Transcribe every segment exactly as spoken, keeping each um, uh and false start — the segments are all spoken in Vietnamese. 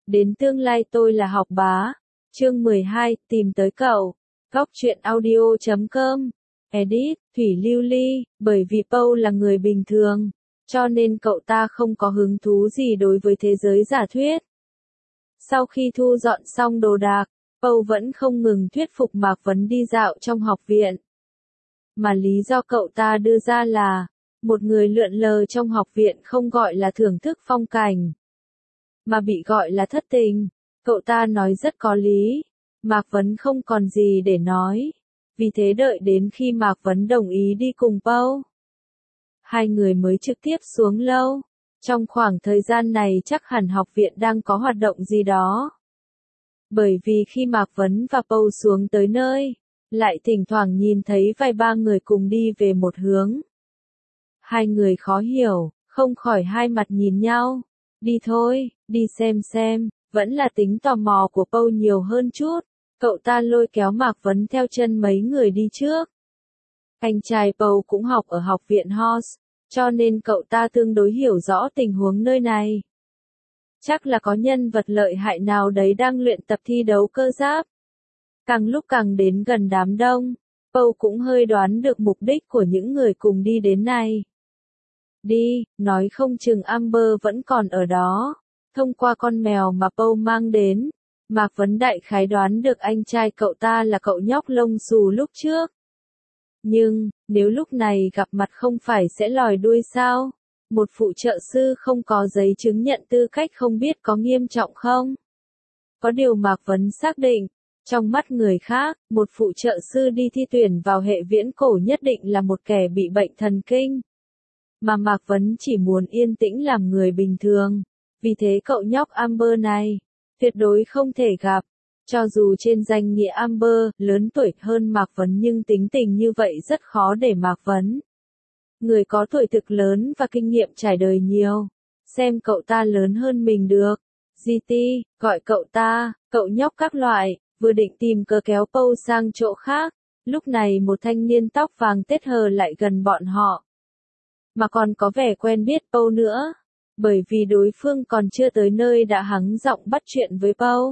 Đến tương lai tôi là học bá. Chương mười hai, tìm tới cậu. Góc truyện audio chấm com. Edit, Thủy Lưu Ly, bởi vì Paul là người bình thường, cho nên cậu ta không có hứng thú gì đối với thế giới giả thuyết. Sau khi thu dọn xong đồ đạc, Paul vẫn không ngừng thuyết phục Mạc Vấn đi dạo trong học viện. Mà lý do cậu ta đưa ra là, một người lượn lờ trong học viện không gọi là thưởng thức phong cảnh, mà bị gọi là thất tình. Cậu ta nói rất có lý. Mạc Vấn không còn gì để nói. Vì thế đợi đến khi Mạc Vấn đồng ý đi cùng Paul, hai người mới trực tiếp xuống lâu. Trong khoảng thời gian này chắc hẳn học viện đang có hoạt động gì đó. Bởi vì khi Mạc Vấn và Paul xuống tới nơi, lại thỉnh thoảng nhìn thấy vài ba người cùng đi về một hướng. Hai người khó hiểu, không khỏi hai mặt nhìn nhau. Đi thôi, đi xem xem, vẫn là tính tò mò của Paul nhiều hơn chút. Cậu ta lôi kéo Mạc Vấn theo chân mấy người đi trước. Anh trai Paul cũng học ở học viện Horse, cho nên cậu ta tương đối hiểu rõ tình huống nơi này. Chắc là có nhân vật lợi hại nào đấy đang luyện tập thi đấu cơ giáp. Càng lúc càng đến gần đám đông, Paul cũng hơi đoán được mục đích của những người cùng đi đến này. Đi, nói không chừng Amber vẫn còn ở đó. Thông qua con mèo mà Paul mang đến, Mạc Vấn đại khái đoán được anh trai cậu ta là cậu nhóc lông xù lúc trước. Nhưng, nếu lúc này gặp mặt không phải sẽ lòi đuôi sao? Một phụ trợ sư không có giấy chứng nhận tư cách không biết có nghiêm trọng không? Có điều Mạc Vấn xác định, trong mắt người khác, một phụ trợ sư đi thi tuyển vào hệ viễn cổ nhất định là một kẻ bị bệnh thần kinh. Mà Mạc Vấn chỉ muốn yên tĩnh làm người bình thường. Vì thế cậu nhóc Amber này, tuyệt đối không thể gặp. Cho dù trên danh nghĩa Amber, lớn tuổi hơn Mạc Vấn nhưng tính tình như vậy rất khó để Mạc Vấn. Người có tuổi thực lớn và kinh nghiệm trải đời nhiều. Xem cậu ta lớn hơn mình được. giê tê, gọi cậu ta, cậu nhóc các loại, vừa định tìm cớ kéo Paul sang chỗ khác. Lúc này một thanh niên tóc vàng tết hờ lại gần bọn họ. Mà còn có vẻ quen biết Paul nữa. Bởi vì đối phương còn chưa tới nơi đã hắng giọng bắt chuyện với Paul.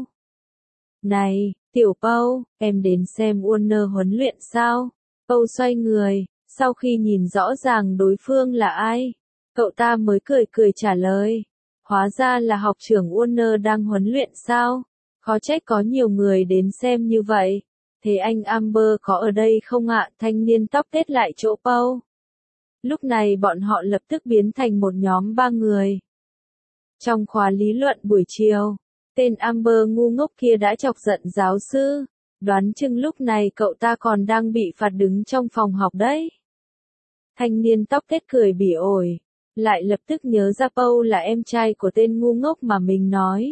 Này, tiểu Paul, em đến xem Warner huấn luyện sao? Paul xoay người, sau khi nhìn rõ ràng đối phương là ai, cậu ta mới cười cười trả lời. Hóa ra là học trưởng Warner đang huấn luyện sao? Khó trách có nhiều người đến xem như vậy. Thế anh Amber có ở đây không ạ? Thanh niên tóc tết lại chỗ Paul. Lúc này bọn họ lập tức biến thành một nhóm ba người. Trong khóa lý luận buổi chiều, tên Amber ngu ngốc kia đã chọc giận giáo sư. Đoán chừng lúc này cậu ta còn đang bị phạt đứng trong phòng học đấy. Thanh niên tóc tết cười bỉ ổi, lại lập tức nhớ ra Paul là em trai của tên ngu ngốc mà mình nói.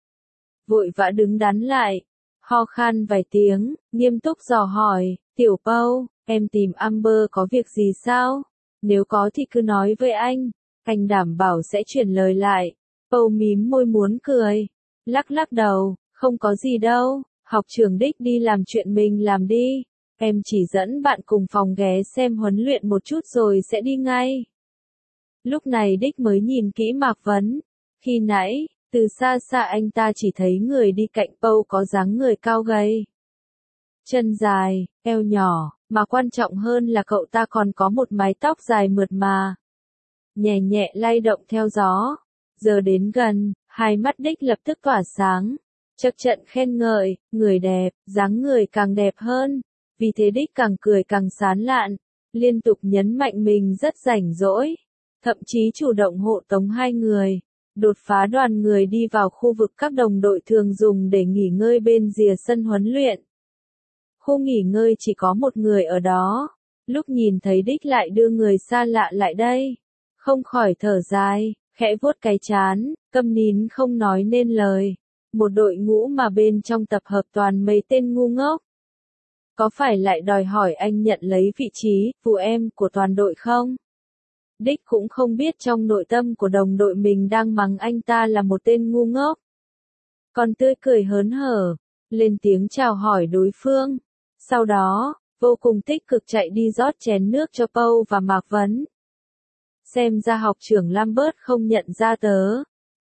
Vội vã đứng đắn lại, ho khan vài tiếng, nghiêm túc dò hỏi, tiểu Paul, em tìm Amber có việc gì sao? Nếu có thì cứ nói với anh, anh đảm bảo sẽ chuyển lời lại. Paul mím môi muốn cười, lắc lắc đầu, không có gì đâu, học trưởng Đích đi làm chuyện mình làm đi. Em chỉ dẫn bạn cùng phòng ghé xem huấn luyện một chút rồi sẽ đi ngay. Lúc này Đích mới nhìn kỹ Mạc Vấn. Khi nãy, từ xa xa anh ta chỉ thấy người đi cạnh Paul có dáng người cao gầy, chân dài, eo nhỏ, mà quan trọng hơn là cậu ta còn có một mái tóc dài mượt mà, nhẹ nhẹ lay động theo gió. Giờ đến gần, hai mắt Đích lập tức tỏa sáng, chật trận khen ngợi, người đẹp, dáng người càng đẹp hơn. Vì thế Đích càng cười càng sán lạn, liên tục nhấn mạnh mình rất rảnh rỗi, thậm chí chủ động hộ tống hai người, đột phá đoàn người đi vào khu vực các đồng đội thường dùng để nghỉ ngơi bên rìa sân huấn luyện. Khu nghỉ ngơi chỉ có một người ở đó, lúc nhìn thấy Đích lại đưa người xa lạ lại đây, không khỏi thở dài, khẽ vuốt cái trán, câm nín không nói nên lời. Một đội ngũ mà bên trong tập hợp toàn mấy tên ngu ngốc. Có phải lại đòi hỏi anh nhận lấy vị trí, phụ em, của toàn đội không? Đích cũng không biết trong nội tâm của đồng đội mình đang mắng anh ta là một tên ngu ngốc. Còn tươi cười hớn hở, lên tiếng chào hỏi đối phương. Sau đó, vô cùng tích cực chạy đi rót chén nước cho Paul và Mạc Vấn. Xem ra học trưởng Lambert không nhận ra tớ.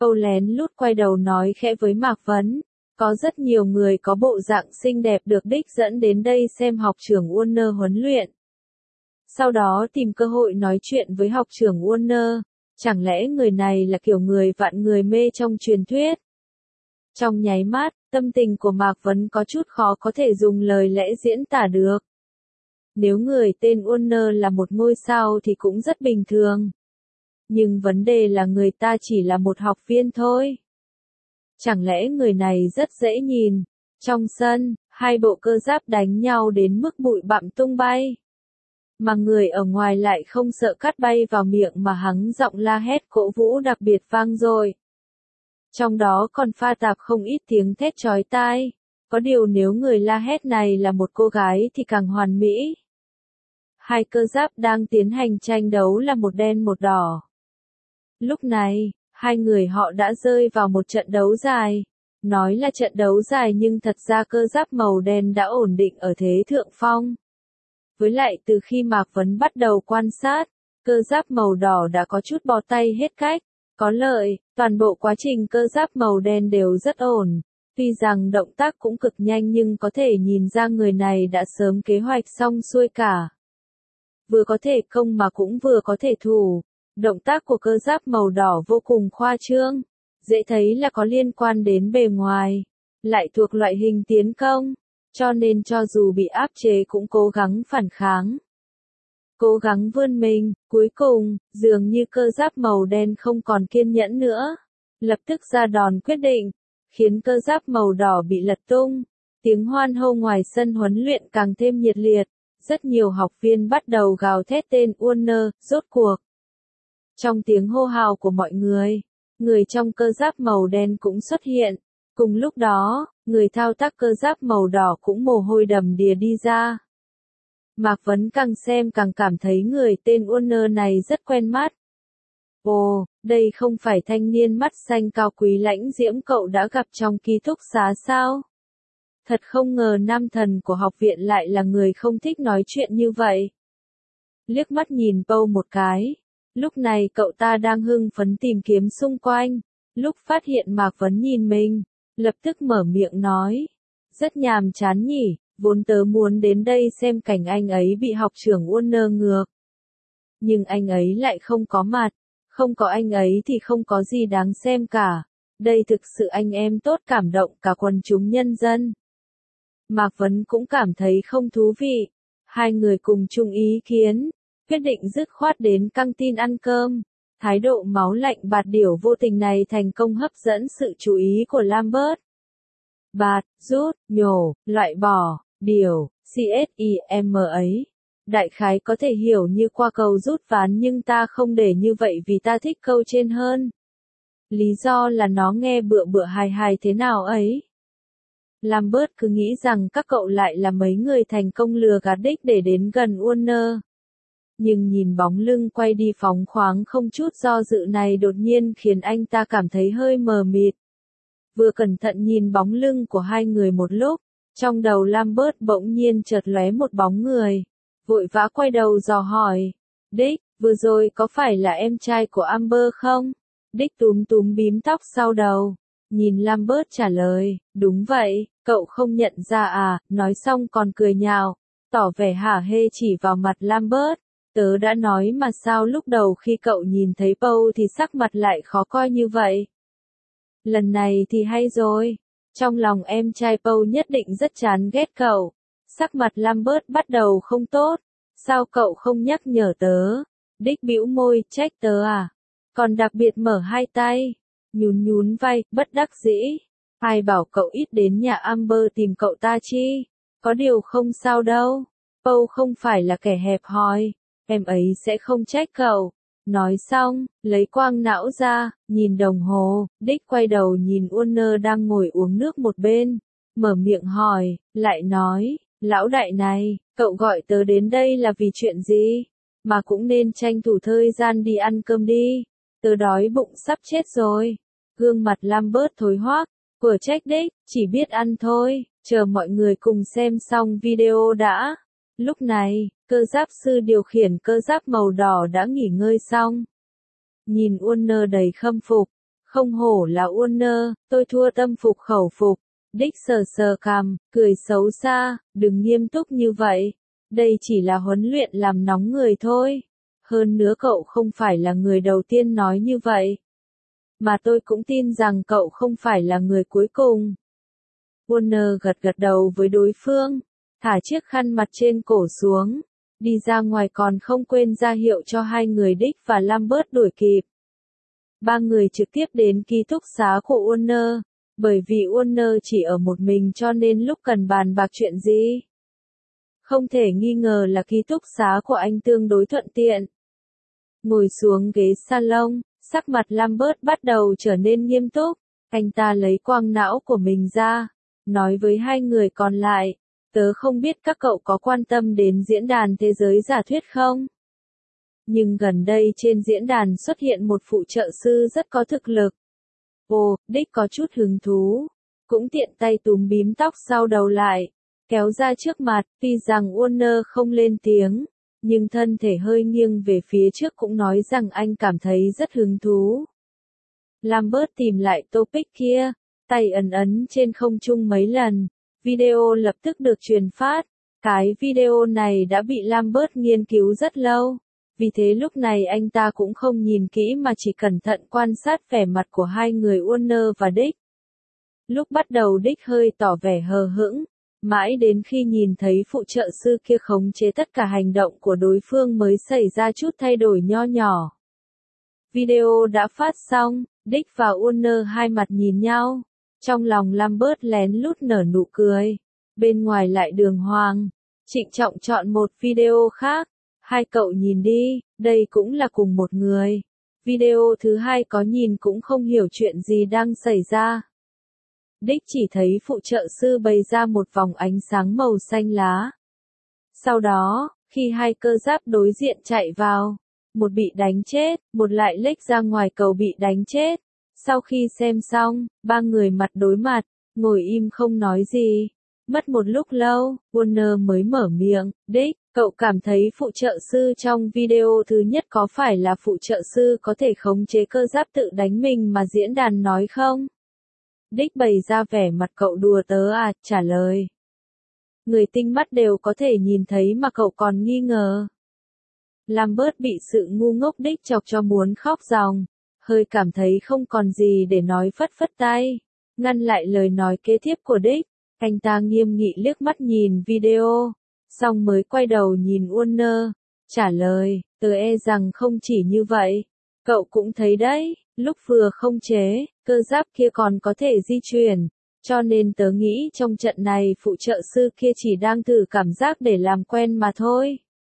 Âu lén lút quay đầu nói khẽ với Mạc Vấn, có rất nhiều người có bộ dạng xinh đẹp được đích dẫn đến đây xem học trưởng Warner huấn luyện. Sau đó tìm cơ hội nói chuyện với học trưởng Warner, chẳng lẽ người này là kiểu người vạn người mê trong truyền thuyết? Trong nháy mắt, tâm tình của Mạc Vấn có chút khó có thể dùng lời lẽ diễn tả được. Nếu người tên Warner là một ngôi sao thì cũng rất bình thường. Nhưng vấn đề là người ta chỉ là một học viên thôi. Chẳng lẽ người này rất dễ nhìn? Trong sân, hai bộ cơ giáp đánh nhau đến mức bụi bặm tung bay. Mà người ở ngoài lại không sợ cát bay vào miệng mà hắng giọng la hét cổ vũ đặc biệt vang dội. Trong đó còn pha tạp không ít tiếng thét chói tai. Có điều nếu người la hét này là một cô gái thì càng hoàn mỹ. Hai cơ giáp đang tiến hành tranh đấu là một đen một đỏ. Lúc này, hai người họ đã rơi vào một trận đấu dài. Nói là trận đấu dài nhưng thật ra cơ giáp màu đen đã ổn định ở thế thượng phong. Với lại từ khi Mạc Vấn bắt đầu quan sát, cơ giáp màu đỏ đã có chút bó tay hết cách. Có lợi, toàn bộ quá trình cơ giáp màu đen đều rất ổn. Tuy rằng động tác cũng cực nhanh nhưng có thể nhìn ra người này đã sớm kế hoạch xong xuôi cả. Vừa có thể công mà cũng vừa có thể thủ. Động tác của cơ giáp màu đỏ vô cùng khoa trương. Dễ thấy là có liên quan đến bề ngoài. Lại thuộc loại hình tiến công. Cho nên cho dù bị áp chế cũng cố gắng phản kháng. Cố gắng vươn mình, cuối cùng, dường như cơ giáp màu đen không còn kiên nhẫn nữa. Lập tức ra đòn quyết định, khiến cơ giáp màu đỏ bị lật tung. Tiếng hoan hô ngoài sân huấn luyện càng thêm nhiệt liệt. Rất nhiều học viên bắt đầu gào thét tên Warner, rốt cuộc. Trong tiếng hô hào của mọi người, người trong cơ giáp màu đen cũng xuất hiện. Cùng lúc đó, người thao tác cơ giáp màu đỏ cũng mồ hôi đầm đìa đi ra. Mạc Vấn càng xem càng cảm thấy người tên Warner này rất quen mắt. Ồ, đây không phải thanh niên mắt xanh cao quý lãnh diễm cậu đã gặp trong ký túc xá sao? Thật không ngờ nam thần của học viện lại là người không thích nói chuyện như vậy. Liếc mắt nhìn Pâu một cái. Lúc này cậu ta đang hưng phấn tìm kiếm xung quanh. Lúc phát hiện Mạc Vấn nhìn mình, lập tức mở miệng nói. Rất nhàm chán nhỉ, vốn tớ muốn đến đây xem cảnh anh ấy bị học trưởng Warner ngược. Nhưng anh ấy lại không có mặt. Không có anh ấy thì không có gì đáng xem cả. Đây thực sự anh em tốt cảm động cả quần chúng nhân dân. Mạc Vấn cũng cảm thấy không thú vị. Hai người cùng chung ý kiến. Quyết định dứt khoát đến căng tin ăn cơm. Thái độ máu lạnh bạt điểu vô tình này thành công hấp dẫn sự chú ý của Lambert. Bạt, rút, nhổ, loại bỏ, điều, CSIM ấy. Đại khái có thể hiểu như qua cầu rút ván nhưng ta không để như vậy vì ta thích câu trên hơn. Lý do là nó nghe bựa bựa hài hài thế nào ấy. Lambert cứ nghĩ rằng các cậu lại là mấy người thành công lừa gạt đích để đến gần Warner. Nhưng nhìn bóng lưng quay đi phóng khoáng không chút do dự này đột nhiên khiến anh ta cảm thấy hơi mờ mịt. Vừa cẩn thận nhìn bóng lưng của hai người một lúc, trong đầu Lambert bỗng nhiên chợt lóe một bóng người. Vội vã quay đầu dò hỏi. Dick, vừa rồi có phải là em trai của Amber không? Dick túm túm bím tóc sau đầu. Nhìn Lambert trả lời, đúng vậy, cậu không nhận ra à, nói xong còn cười nhạo, tỏ vẻ hả hê chỉ vào mặt Lambert. Tớ đã nói mà sao lúc đầu khi cậu nhìn thấy Pâu thì sắc mặt lại khó coi như vậy. Lần này thì hay rồi, trong lòng em trai Pâu nhất định rất chán ghét cậu. Sắc mặt Lambert bắt đầu không tốt, sao cậu không nhắc nhở tớ? Dick bĩu môi, trách tớ à? Còn đặc biệt mở hai tay, nhún nhún vai, bất đắc dĩ. Ai bảo cậu ít đến nhà Amber tìm cậu ta chi? Có điều không sao đâu. Pâu không phải là kẻ hẹp hòi, em ấy sẽ không trách cậu. Nói xong, lấy quang não ra, nhìn đồng hồ, Dick quay đầu nhìn Warner đang ngồi uống nước một bên, mở miệng hỏi, lại nói, lão đại này, cậu gọi tớ đến đây là vì chuyện gì? Mà cũng nên tranh thủ thời gian đi ăn cơm đi, tớ đói bụng sắp chết rồi. Gương mặt Lambert thối hoác, của trách Dick, chỉ biết ăn thôi, chờ mọi người cùng xem xong video đã. Lúc này, cơ giáp sư điều khiển cơ giáp màu đỏ đã nghỉ ngơi xong. Nhìn Warner đầy khâm phục, Không hổ là Warner, tôi thua tâm phục khẩu phục. Dick sờ sờ cằm, cười xấu xa, đừng nghiêm túc như vậy. Đây chỉ là huấn luyện làm nóng người thôi. Hơn nữa cậu không phải là người đầu tiên nói như vậy. Mà tôi cũng tin rằng cậu không phải là người cuối cùng. Warner gật gật đầu với đối phương, thả chiếc khăn mặt trên cổ xuống, đi ra ngoài còn không quên ra hiệu cho hai người Dick và Lambert đuổi kịp. Ba người trực tiếp đến ký túc xá của Warner, bởi vì Warner chỉ ở một mình cho nên lúc cần bàn bạc chuyện gì. Không thể nghi ngờ là ký túc xá của anh tương đối thuận tiện. Ngồi xuống ghế salon, sắc mặt Lambert bắt đầu trở nên nghiêm túc, anh ta lấy quang não của mình ra, nói với hai người còn lại, tớ không biết các cậu có quan tâm đến diễn đàn thế giới giả thuyết không? Nhưng gần đây trên diễn đàn xuất hiện một phụ trợ sư rất có thực lực. Ồ, Dick có chút hứng thú, cũng tiện tay túm bím tóc sau đầu lại, kéo ra trước mặt, tuy rằng Warner không lên tiếng, nhưng thân thể hơi nghiêng về phía trước cũng nói rằng anh cảm thấy rất hứng thú. Lambert tìm lại topic kia, tay ấn ấn trên không trung mấy lần, video lập tức được truyền phát. Cái video này đã bị Lambert nghiên cứu rất lâu, vì thế lúc này anh ta cũng không nhìn kỹ mà chỉ cẩn thận quan sát vẻ mặt của hai người Warner và Dick. Lúc bắt đầu Dick hơi tỏ vẻ hờ hững, mãi đến khi nhìn thấy phụ trợ sư kia khống chế tất cả hành động của đối phương mới xảy ra chút thay đổi nho nhỏ. Video đã phát xong, Dick và Warner hai mặt nhìn nhau, trong lòng Lambert lén lút nở nụ cười, bên ngoài lại đường hoàng, trịnh trọng chọn một video khác. Hai cậu nhìn đi, đây cũng là cùng một người. Video thứ hai có nhìn cũng không hiểu chuyện gì đang xảy ra. Dick chỉ thấy phụ trợ sư bày ra một vòng ánh sáng màu xanh lá. Sau đó, khi hai cơ giáp đối diện chạy vào, một bị đánh chết, một lại lếch ra ngoài cầu bị đánh chết. Sau khi xem xong, ba người mặt đối mặt, ngồi im không nói gì. Mất một lúc lâu, Warner mới mở miệng, Dick, cậu cảm thấy phụ trợ sư trong video thứ nhất có phải là phụ trợ sư có thể khống chế cơ giáp tự đánh mình mà diễn đàn nói không? Dick bày ra vẻ mặt cậu đùa tớ à, trả lời. Người tinh mắt đều có thể nhìn thấy mà cậu còn nghi ngờ. Lambert bị sự ngu ngốc Dick chọc cho muốn khóc ròng, hơi cảm thấy không còn gì để nói phất phất tay, ngăn lại lời nói kế tiếp của Dick. Anh ta nghiêm nghị liếc mắt nhìn video, xong mới quay đầu nhìn Warner, trả lời, tớ e rằng không chỉ như vậy. Cậu cũng thấy đấy, lúc vừa không chế, cơ giáp kia còn có thể di chuyển, cho nên tớ nghĩ trong trận này phụ trợ sư kia chỉ đang thử cảm giác để làm quen mà thôi.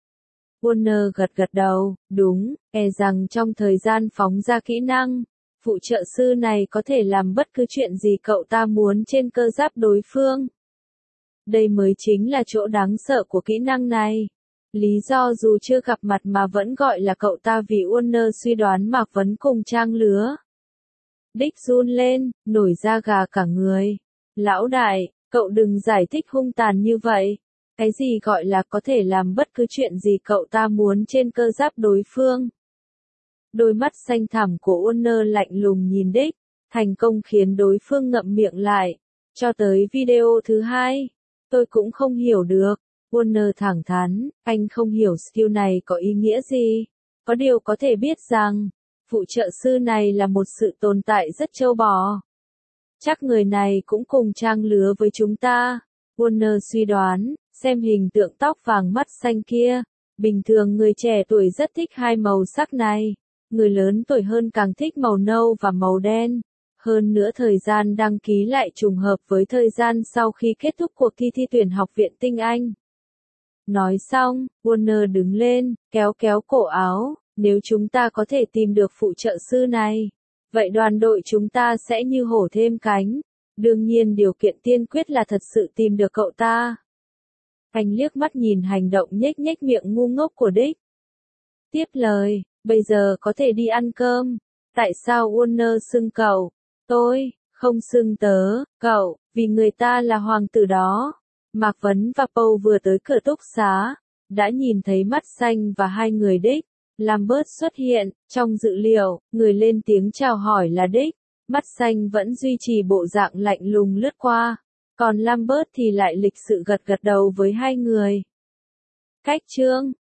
Warner gật gật đầu, đúng, e rằng trong thời gian phóng ra kỹ năng, phụ trợ sư này có thể làm bất cứ chuyện gì cậu ta muốn trên cơ giáp đối phương. Đây mới chính là chỗ đáng sợ của kỹ năng này. Lý do dù chưa gặp mặt mà vẫn gọi là cậu ta vì Warner suy đoán Mạc Vấn cùng trang lứa. Dick run lên, nổi da gà cả người. Lão đại, cậu đừng giải thích hung tàn như vậy. Cái gì gọi là có thể làm bất cứ chuyện gì cậu ta muốn trên cơ giáp đối phương. Đôi mắt xanh thẳm của Warner lạnh lùng nhìn Dick, thành công khiến đối phương ngậm miệng lại. Cho tới video thứ hai, tôi cũng không hiểu được. Warner thẳng thắn, anh không hiểu skill này có ý nghĩa gì. Có điều có thể biết rằng, phụ trợ sư này là một sự tồn tại rất trâu bò. Chắc người này cũng cùng trang lứa với chúng ta. Warner suy đoán, xem hình tượng tóc vàng mắt xanh kia. Bình thường người trẻ tuổi rất thích hai màu sắc này. Người lớn tuổi hơn càng thích màu nâu và màu đen. Hơn nữa thời gian đăng ký lại trùng hợp với thời gian sau khi kết thúc cuộc thi thi tuyển học viện tinh Anh. Nói xong, Warner đứng lên, kéo kéo cổ áo, nếu chúng ta có thể tìm được phụ trợ sư này, vậy đoàn đội chúng ta sẽ như hổ thêm cánh. Đương nhiên điều kiện tiên quyết là thật sự tìm được cậu ta. Anh liếc mắt nhìn hành động nhếch nhếch miệng ngu ngốc của Dick. Tiếp lời, bây giờ có thể đi ăn cơm. Tại sao Warner xưng cậu? Tôi, không xưng tớ, cậu, vì người ta là hoàng tử đó. Mạc Vấn và Paul vừa tới cửa túc xá, đã nhìn thấy mắt xanh và hai người Dick. Lambert xuất hiện, trong dự liệu, người lên tiếng chào hỏi là Dick. mắt xanh vẫn duy trì bộ dạng lạnh lùng lướt qua, còn Lambert thì lại lịch sự gật gật đầu với hai người. Cách chương